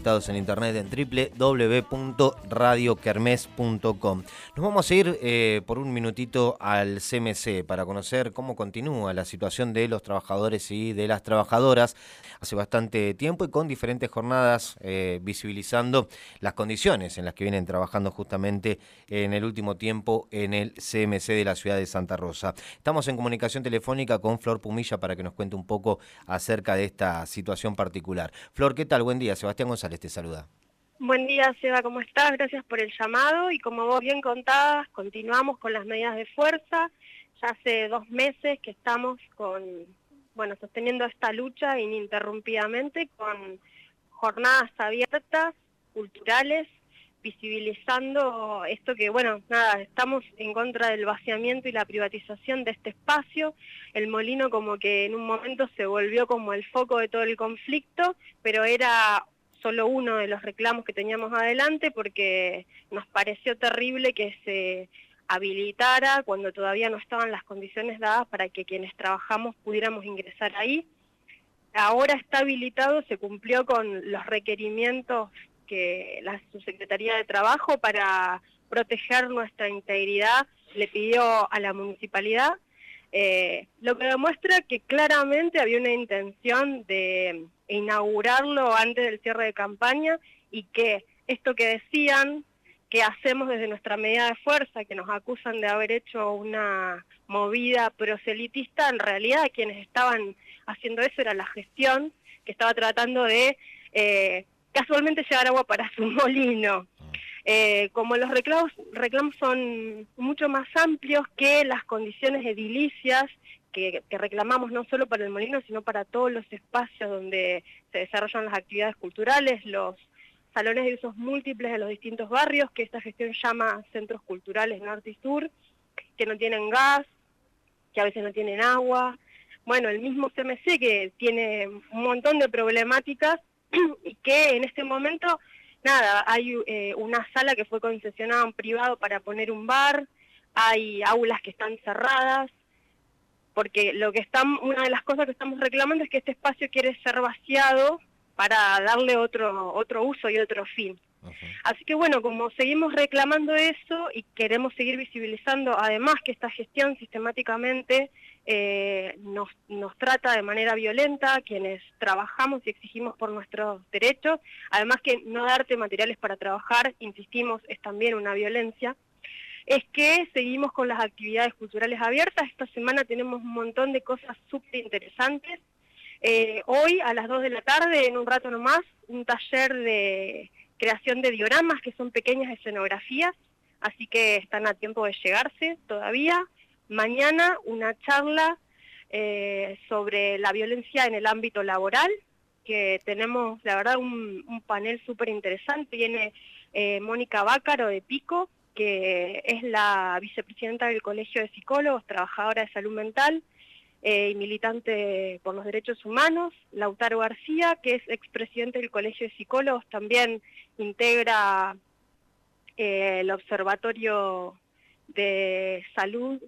conectados en internet en www.radiokermes.com. Nos vamos a ir por un minutito al CMC para conocer cómo continúa la situación de los trabajadores y de las trabajadoras hace bastante tiempo y con diferentes jornadas visibilizando las condiciones en las que vienen trabajando justamente en el último tiempo en el CMC de la ciudad de Santa Rosa. Estamos en comunicación telefónica con Flor Pumilla para que nos cuente un poco acerca de esta situación particular. Flor, ¿qué tal? Buen día. Sebastián González te saluda. Buen día, Seba, ¿cómo estás? Gracias por el llamado y como vos bien contabas, continuamos con las medidas de fuerza. Ya hace 2 meses que estamos sosteniendo esta lucha ininterrumpidamente con jornadas abiertas, culturales, visibilizando esto que, estamos en contra del vaciamiento y la privatización de este espacio. El molino como que en un momento se volvió como el foco de todo el conflicto, pero era solo uno de los reclamos que teníamos adelante porque nos pareció terrible que se habilitara cuando todavía no estaban las condiciones dadas para que quienes trabajamos pudiéramos ingresar ahí. Ahora está habilitado, se cumplió con los requerimientos que la Subsecretaría de Trabajo para proteger nuestra integridad le pidió a la municipalidad, lo que demuestra que claramente había una intención de inaugurarlo antes del cierre de campaña y que esto que decían que hacemos desde nuestra medida de fuerza, que nos acusan de haber hecho una movida proselitista, en realidad quienes estaban haciendo eso era la gestión, que estaba tratando de casualmente llevar agua para su molino. Como los reclamos son mucho más amplios que las condiciones edilicias que reclamamos no solo para el molino, sino para todos los espacios donde se desarrollan las actividades culturales, los salones de usos múltiples de los distintos barrios, que esta gestión llama centros culturales norte y sur, que no tienen gas, que a veces no tienen agua. Bueno, el mismo CMC que tiene un montón de problemáticas y que en este momento, hay una sala que fue concesionada a un privado para poner un bar, hay aulas que están cerradas, porque una de las cosas que estamos reclamando es que este espacio quiere ser vaciado para darle otro uso y otro fin. Así que como seguimos reclamando eso y queremos seguir visibilizando, además que esta gestión sistemáticamente nos trata de manera violenta, quienes trabajamos y exigimos por nuestros derechos, además que no darte materiales para trabajar, insistimos, es también una violencia, es que seguimos con las actividades culturales abiertas. Esta semana tenemos un montón de cosas súper interesantes. Hoy a las 2 de la tarde, en un rato nomás, un taller de creación de dioramas, que son pequeñas escenografías, así que están a tiempo de llegarse todavía. Mañana una charla sobre la violencia en el ámbito laboral, que tenemos, la verdad, un panel súper interesante. Viene Mónica Bácaro de Pico, que es la vicepresidenta del Colegio de Psicólogos, trabajadora de salud mental, y militante por los derechos humanos. Lautaro García, que es expresidente del Colegio de Psicólogos, también integra el Observatorio de Salud,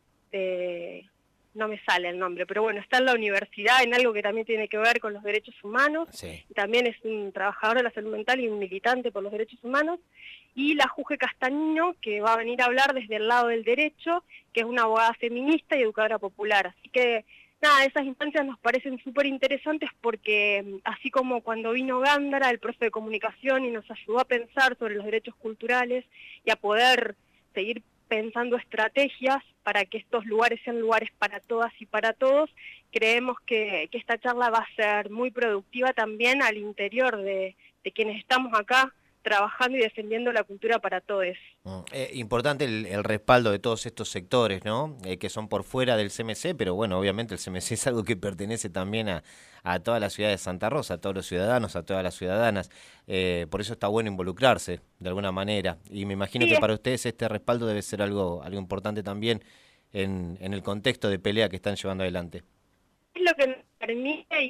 no me sale el nombre, pero bueno, está en la universidad en algo que también tiene que ver con los derechos humanos, Sí. También es un trabajador de la salud mental y un militante por los derechos humanos, y la Juge Castañino, que va a venir a hablar desde el lado del derecho, que es una abogada feminista y educadora popular. Así que, esas instancias nos parecen súper interesantes porque, así como cuando vino Gándara, el profe de comunicación, y nos ayudó a pensar sobre los derechos culturales y a poder seguir pensando estrategias para que estos lugares sean lugares para todas y para todos, creemos que esta charla va a ser muy productiva también al interior de quienes estamos acá trabajando y defendiendo la cultura para todos. Importante el respaldo de todos estos sectores, ¿no? Que son por fuera del CMC, pero bueno, obviamente el CMC es algo que pertenece también a toda la ciudad de Santa Rosa, a todos los ciudadanos, a todas las ciudadanas. Por eso está bueno involucrarse de alguna manera. Y me imagino que para ustedes este respaldo debe ser algo importante también en el contexto de pelea que están llevando adelante. Es lo que nos permite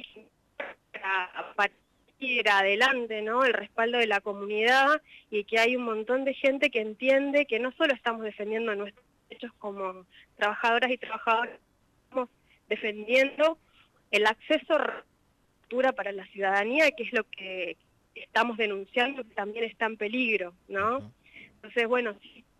para ir adelante, ¿no? El respaldo de la comunidad, y que hay un montón de gente que entiende que no solo estamos defendiendo nuestros derechos como trabajadoras y trabajadores, estamos defendiendo el acceso a la cultura para la ciudadanía, que es lo que estamos denunciando que también está en peligro, ¿no? Entonces, bueno,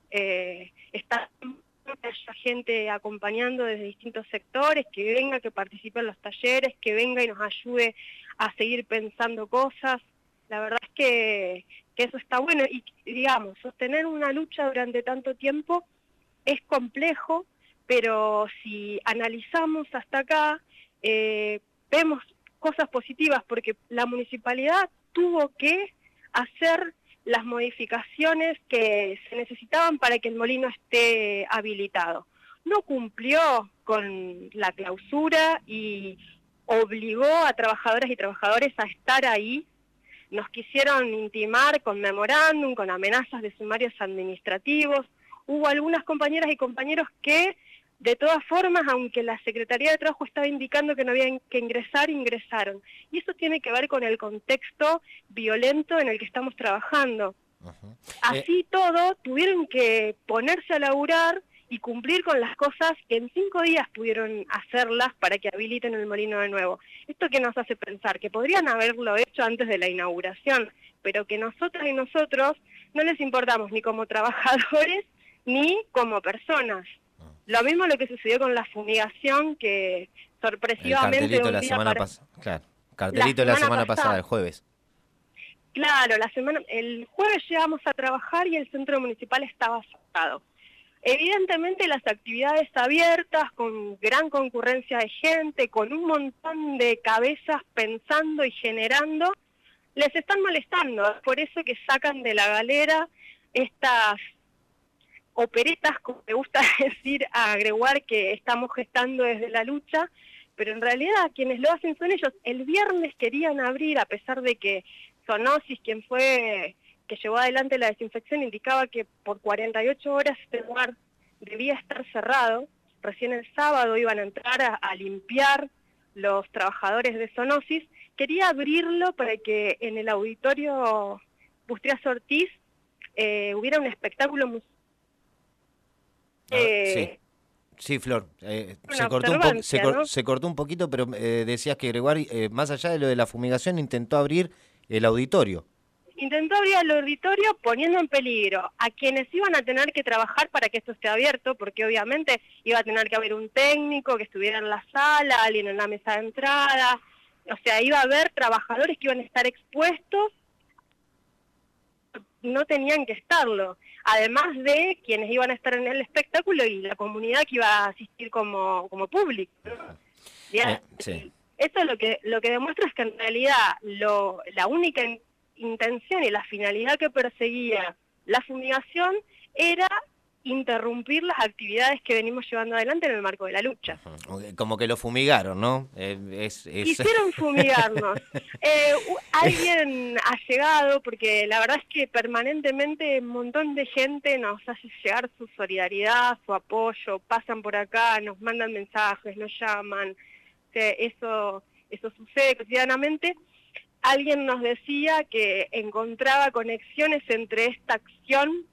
está que haya gente acompañando desde distintos sectores, que venga, que participe en los talleres, que venga y nos ayude a seguir pensando cosas. La verdad es que eso está bueno y, digamos, sostener una lucha durante tanto tiempo es complejo, pero si analizamos hasta acá, vemos cosas positivas, porque la municipalidad tuvo que hacer las modificaciones que se necesitaban para que el molino esté habilitado. No cumplió con la clausura y obligó a trabajadoras y trabajadores a estar ahí. Nos quisieron intimar con memorándum, con amenazas de sumarios administrativos. Hubo algunas compañeras y compañeros que, de todas formas, aunque la Secretaría de Trabajo estaba indicando que no había que ingresar, ingresaron. Y eso tiene que ver con el contexto violento en el que estamos trabajando. Así todo, tuvieron que ponerse a laburar y cumplir con las cosas que en 5 días pudieron hacerlas para que habiliten el molino de nuevo. Esto que nos hace pensar que podrían haberlo hecho antes de la inauguración, pero que nosotras y nosotros no les importamos ni como trabajadores ni como personas. Lo mismo lo que sucedió con la fumigación, que sorpresivamente el cartelito la semana pasada, claro, cartelito la semana pasada, el jueves. Claro, el jueves llegamos a trabajar y el centro municipal estaba cerrado. Evidentemente las actividades abiertas, con gran concurrencia de gente, con un montón de cabezas pensando y generando, les están molestando. Es por eso que sacan de la galera estas operetas, como me gusta decir a Gregoire, que estamos gestando desde la lucha, pero en realidad quienes lo hacen son ellos. El viernes querían abrir, a pesar de que Sonosis, quien fue que llevó adelante la desinfección, indicaba que por 48 horas este lugar debía estar cerrado. Recién el sábado iban a entrar a limpiar los trabajadores de Sonosis. Quería abrirlo para que en el auditorio Bustrias Ortiz hubiera un espectáculo musical. Sí, Flor, se cortó un poquito, pero decías que Gregoire, más allá de lo de la fumigación, intentó abrir el auditorio. Intentó abrir el auditorio poniendo en peligro a quienes iban a tener que trabajar para que esto esté abierto, porque obviamente iba a tener que haber un técnico que estuviera en la sala, alguien en la mesa de entrada, o sea, iba a haber trabajadores que iban a estar expuestos, no tenían que estarlo, además de quienes iban a estar en el espectáculo y la comunidad que iba a asistir como público, ¿no? Sí. Eso lo que demuestra es que en realidad la única intención y la finalidad que perseguía la fumigación era interrumpir las actividades que venimos llevando adelante en el marco de la lucha. Como que lo fumigaron, ¿no? Quisieron fumigarnos. Alguien ha llegado, porque la verdad es que permanentemente un montón de gente nos hace llegar su solidaridad, su apoyo, pasan por acá, nos mandan mensajes, nos llaman. Eso sucede cotidianamente. Alguien nos decía que encontraba conexiones entre esta acción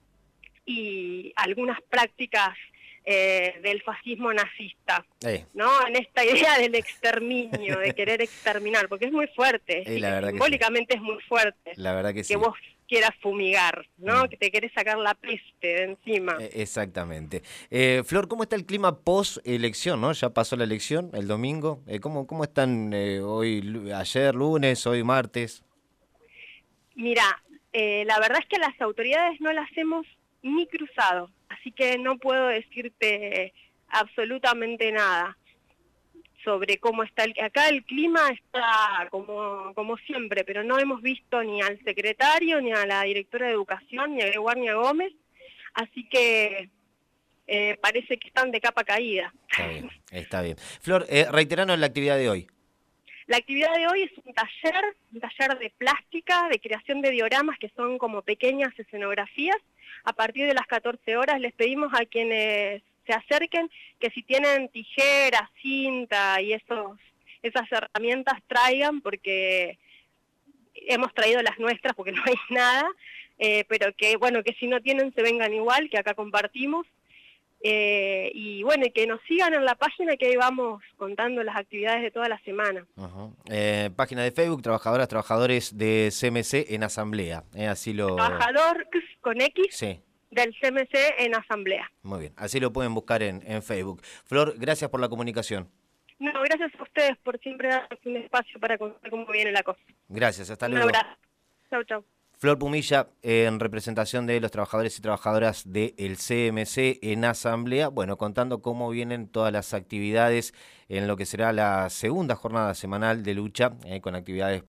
y algunas prácticas del fascismo nazista, ¿no? En esta idea del exterminio, de querer exterminar, porque es muy fuerte, simbólicamente sí. Es muy fuerte. La verdad que sí. Vos quieras fumigar, ¿no? Que te querés sacar la peste de encima. Exactamente. Flor, ¿cómo está el clima post-elección, no? Ya pasó la elección el domingo. ¿Cómo están hoy, ayer lunes, hoy martes? Mira, la verdad es que las autoridades no las hemos ni cruzado, así que no puedo decirte absolutamente nada sobre cómo está. Acá el clima está como siempre, pero no hemos visto ni al secretario, ni a la directora de Educación, ni a Gregoire, ni a Gómez, así que parece que están de capa caída. Está bien. Flor, reiteranos la actividad de hoy. La actividad de hoy es un taller de plástica, de creación de dioramas, que son como pequeñas escenografías. A partir de las 14 horas les pedimos a quienes se acerquen que si tienen tijeras, cinta y esas herramientas traigan, porque hemos traído las nuestras porque no hay nada, pero que bueno, que si no tienen se vengan igual, que acá compartimos. Y bueno, y que nos sigan en la página, que ahí vamos contando las actividades de toda la semana. Página de Facebook, trabajadoras, trabajadores de CMC en asamblea. Así lo... Trabajador con X Sí. del CMC en asamblea. Muy bien, así lo pueden buscar en Facebook. Flor, gracias por la comunicación. No, gracias a ustedes por siempre darnos un espacio para contar cómo viene la cosa. Gracias, hasta Un luego. abrazo. Chau, chau. Flor Pumilla, en representación de los trabajadores y trabajadoras del CMC en asamblea, bueno, contando cómo vienen todas las actividades en lo que será la segunda jornada semanal de lucha, con actividades